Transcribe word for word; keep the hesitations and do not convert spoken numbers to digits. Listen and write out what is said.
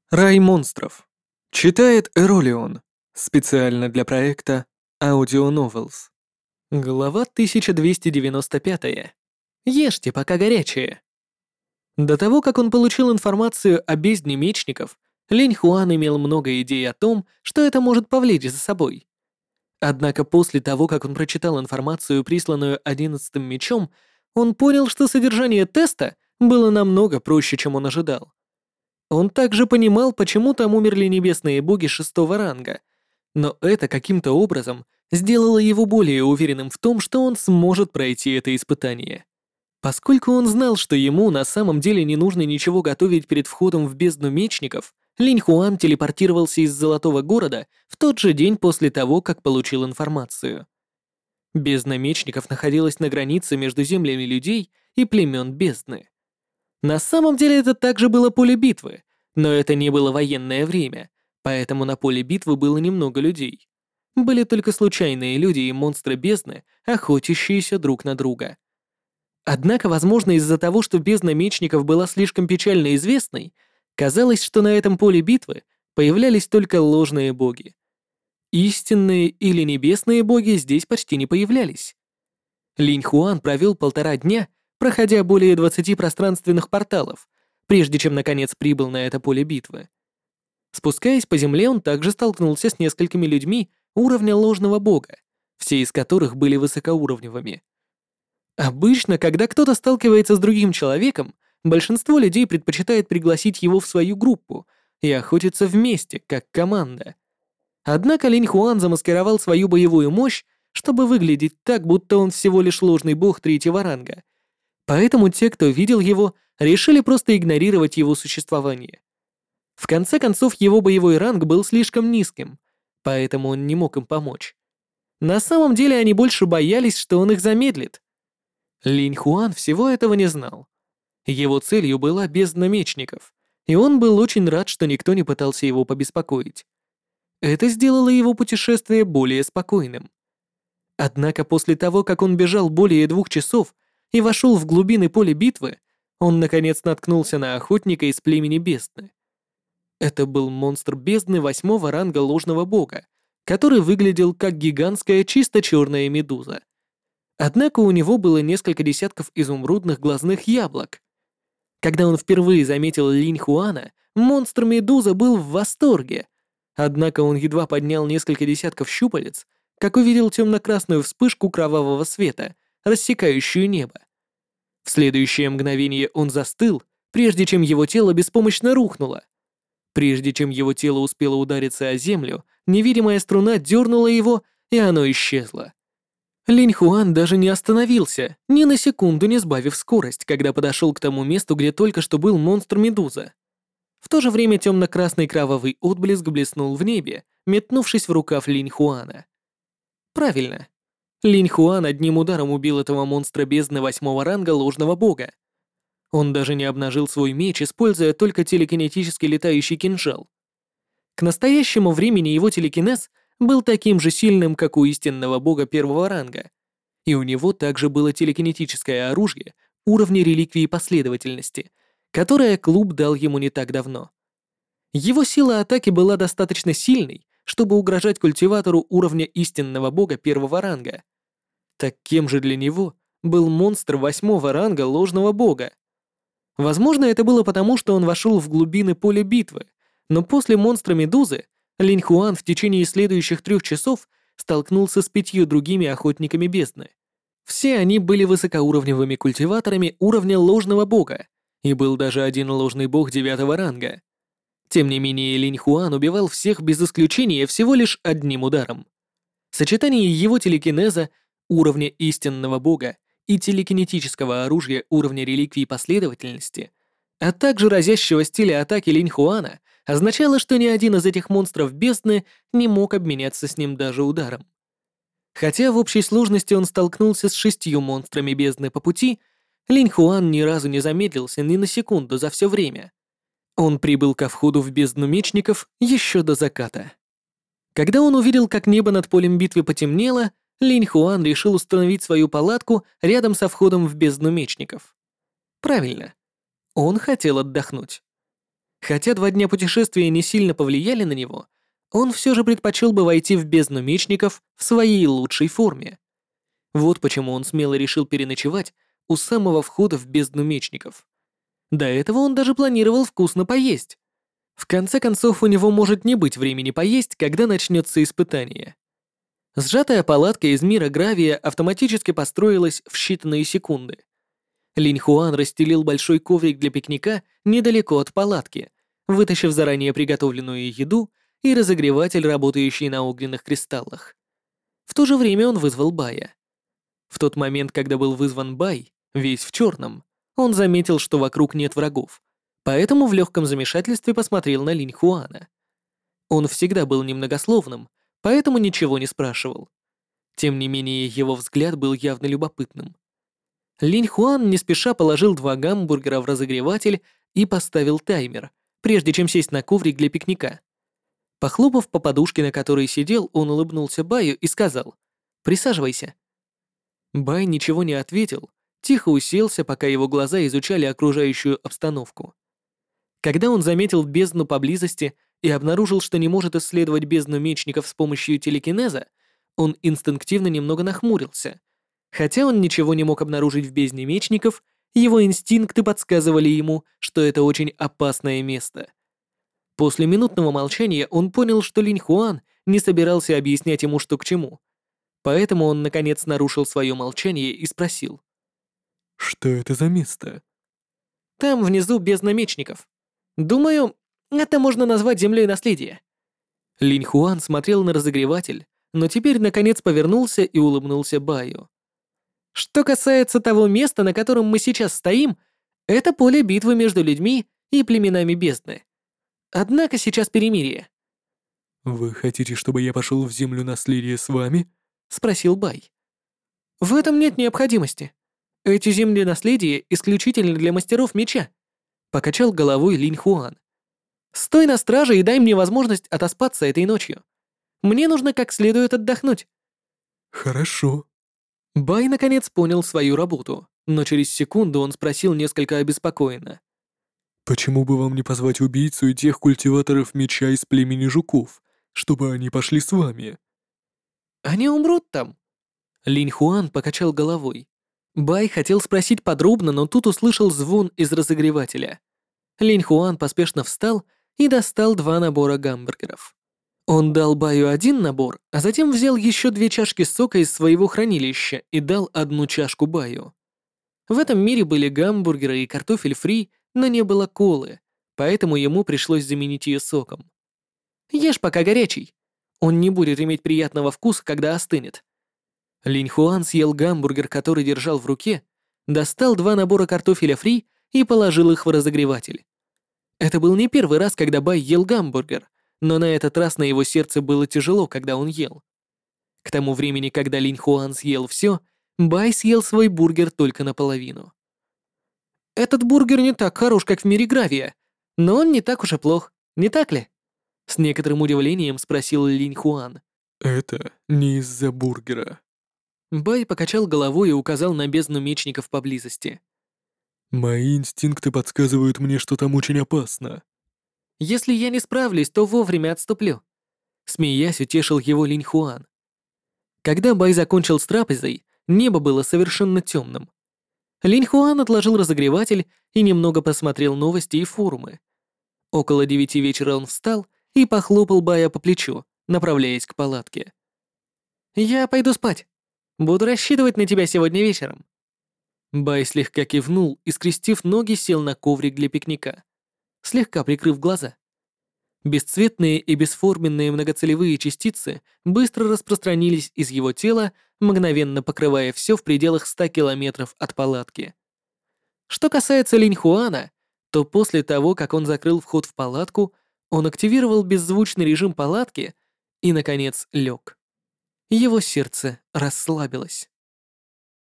Рай монстров. Читает Эролион. Специально для проекта Audio Novels. Глава тысяча двести девяносто пять. Ешьте, пока горячее. До того, как он получил информацию о бездне мечников, Линь Хуан имел много идей о том, что это может повлечь за собой. Однако после того, как он прочитал информацию, присланную одиннадцатым мечом, он понял, что содержание теста было намного проще, чем он ожидал. Он также понимал, почему там умерли небесные боги шестого ранга, но это каким-то образом сделало его более уверенным в том, что он сможет пройти это испытание. Поскольку он знал, что ему на самом деле не нужно ничего готовить перед входом в бездну мечников, Линь Хуан телепортировался из Золотого города в тот же день после того, как получил информацию. Бездна мечников находилась на границе между землями людей и племен бездны. На самом деле это также было поле битвы, но это не было военное время, поэтому на поле битвы было немного людей. Были только случайные люди и монстры бездны, охотящиеся друг на друга. Однако, возможно, из-за того, что бездна мечников была слишком печально известной, казалось, что на этом поле битвы появлялись только ложные боги. Истинные или небесные боги здесь почти не появлялись. Линь Хуан провел полтора дня, проходя более двадцати пространственных порталов, прежде чем наконец прибыл на это поле битвы. Спускаясь по земле, он также столкнулся с несколькими людьми уровня ложного бога, все из которых были высокоуровневыми. Обычно, когда кто-то сталкивается с другим человеком, большинство людей предпочитает пригласить его в свою группу и охотиться вместе, как команда. Однако Линь Хуан замаскировал свою боевую мощь, чтобы выглядеть так, будто он всего лишь ложный бог третьего ранга. Поэтому те, кто видел его, решили просто игнорировать его существование. В конце концов, его боевой ранг был слишком низким, поэтому он не мог им помочь. На самом деле они больше боялись, что он их замедлит. Линь Хуан всего этого не знал. Его целью была бездна мечников, и он был очень рад, что никто не пытался его побеспокоить. Это сделало его путешествие более спокойным. Однако после того, как он бежал более двух часов и вошел в глубины поля битвы, он наконец наткнулся на охотника из племени бездны. Это был монстр бездны восьмого ранга ложного бога, который выглядел как гигантская чисто черная медуза. Однако у него было несколько десятков изумрудных глазных яблок. Когда он впервые заметил Линь Хуана, монстр-медуза был в восторге. Однако он едва поднял несколько десятков щупалец, как увидел темно-красную вспышку кровавого света, рассекающую небо. В следующее мгновение он застыл, прежде чем его тело беспомощно рухнуло. Прежде чем его тело успело удариться о землю, невидимая струна дернула его, и оно исчезло. Линь Хуан даже не остановился, ни на секунду не сбавив скорость, когда подошел к тому месту, где только что был монстр-медуза. В то же время темно-красный кровавый отблеск блеснул в небе, метнувшись в рукав Линь Хуана. Правильно. Линь Хуан одним ударом убил этого монстра бездны восьмого ранга ложного бога. Он даже не обнажил свой меч, используя только телекинетический летающий кинжал. К настоящему времени его телекинез был таким же сильным, как у истинного бога первого ранга, и у него также было телекинетическое оружие уровня реликвии последовательности, которое клуб дал ему не так давно. Его сила атаки была достаточно сильной, чтобы угрожать культиватору уровня истинного бога первого ранга. Так кем же для него был монстр восьмого ранга ложного бога? Возможно, это было потому, что он вошел в глубины поля битвы, но после монстра-медузы Линь Хуан в течение следующих трех часов столкнулся с пятью другими охотниками бездны. Все они были высокоуровневыми культиваторами уровня ложного бога, и был даже один ложный бог девятого ранга. Тем не менее, Линь Хуан убивал всех без исключения всего лишь одним ударом. Сочетание его телекинеза, уровня истинного бога, и телекинетического оружия уровня реликвии последовательности, а также разящего стиля атаки Линь Хуана, означало, что ни один из этих монстров бездны не мог обменяться с ним даже ударом. Хотя в общей сложности он столкнулся с шестью монстрами бездны по пути, Линь Хуан ни разу не замедлился ни на секунду за все время. Он прибыл ко входу в бездну мечников еще до заката. Когда он увидел, как небо над полем битвы потемнело, Линь Хуан решил установить свою палатку рядом со входом в бездну мечников. Правильно. Он хотел отдохнуть. Хотя два дня путешествия не сильно повлияли на него, он все же предпочел бы войти в бездну мечников в своей лучшей форме. Вот почему он смело решил переночевать у самого входа в бездну мечников. До этого он даже планировал вкусно поесть. В конце концов, у него может не быть времени поесть, когда начнется испытание. Сжатая палатка из мира гравия автоматически построилась в считанные секунды. Линь Хуан расстелил большой коврик для пикника недалеко от палатки, вытащив заранее приготовленную еду и разогреватель, работающий на огненных кристаллах. В то же время он вызвал Бая. В тот момент, когда был вызван Бай, весь в черном, он заметил, что вокруг нет врагов, поэтому в легком замешательстве посмотрел на Линь Хуана. Он всегда был немногословным, поэтому ничего не спрашивал. Тем не менее, его взгляд был явно любопытным. Линь Хуан не спеша положил два гамбургера в разогреватель и поставил таймер, прежде чем сесть на коврик для пикника. Похлопав по подушке, на которой сидел, он улыбнулся Баю и сказал: «Присаживайся». Бай ничего не ответил, тихо уселся, пока его глаза изучали окружающую обстановку. Когда он заметил бездну поблизости и обнаружил, что не может исследовать бездну мечников с помощью телекинеза, он инстинктивно немного нахмурился. Хотя он ничего не мог обнаружить в бездне мечников, его инстинкты подсказывали ему, что это очень опасное место. После минутного молчания он понял, что Линь Хуан не собирался объяснять ему, что к чему. Поэтому он, наконец, нарушил свое молчание и спросил: «Что это за место?» «Там внизу бездна мечников. Думаю, это можно назвать землей наследия». Линь Хуан смотрел на разогреватель, но теперь, наконец, повернулся и улыбнулся Баю. «Что касается того места, на котором мы сейчас стоим, это поле битвы между людьми и племенами бездны. Однако сейчас перемирие». «Вы хотите, чтобы я пошел в землю наследия с вами?» — спросил Бай. «В этом нет необходимости. Эти земли наследия исключительно для мастеров меча», — покачал головой Линь Хуан. «Стой на страже и дай мне возможность отоспаться этой ночью. Мне нужно как следует отдохнуть». «Хорошо». Бай наконец понял свою работу, но через секунду он спросил несколько обеспокоенно: «Почему бы вам не позвать убийцу и тех культиваторов меча из племени жуков, чтобы они пошли с вами?» «Они умрут там?» Линь Хуан покачал головой. Бай хотел спросить подробно, но тут услышал звон из разогревателя. Линь Хуан поспешно встал и достал два набора гамбургеров. Он дал Баю один набор, а затем взял еще две чашки сока из своего хранилища и дал одну чашку Баю. В этом мире были гамбургеры и картофель фри, но не было колы, поэтому ему пришлось заменить ее соком. «Ешь пока горячий. Он не будет иметь приятного вкуса, когда остынет». Линь Хуан съел гамбургер, который держал в руке, достал два набора картофеля фри и положил их в разогреватель. Это был не первый раз, когда Бай ел гамбургер, но на этот раз на его сердце было тяжело, когда он ел. К тому времени, когда Линь Хуан съел все, Бай съел свой бургер только наполовину. «Этот бургер не так хорош, как в мире гравия, но он не так уж и плох, не так ли?» С некоторым удивлением спросил Линь Хуан. «Это не из-за бургера». Бай покачал головой и указал на бездну мечников поблизости. «Мои инстинкты подсказывают мне, что там очень опасно». «Если я не справлюсь, то вовремя отступлю», — смеясь, утешил его Линь Хуан. Когда Бай закончил с трапезой, небо было совершенно темным. Линь Хуан отложил разогреватель и немного посмотрел новости и форумы. Около девяти вечера он встал и похлопал Бая по плечу, направляясь к палатке. «Я пойду спать. Буду рассчитывать на тебя сегодня вечером». Бай слегка кивнул и, скрестив ноги, сел на коврик для пикника, слегка прикрыв глаза. Бесцветные и бесформенные многоцелевые частицы быстро распространились из его тела, мгновенно покрывая все в пределах ста километров от палатки. Что касается Линь Хуана, то после того, как он закрыл вход в палатку, он активировал беззвучный режим палатки и, наконец, лег. Его сердце расслабилось.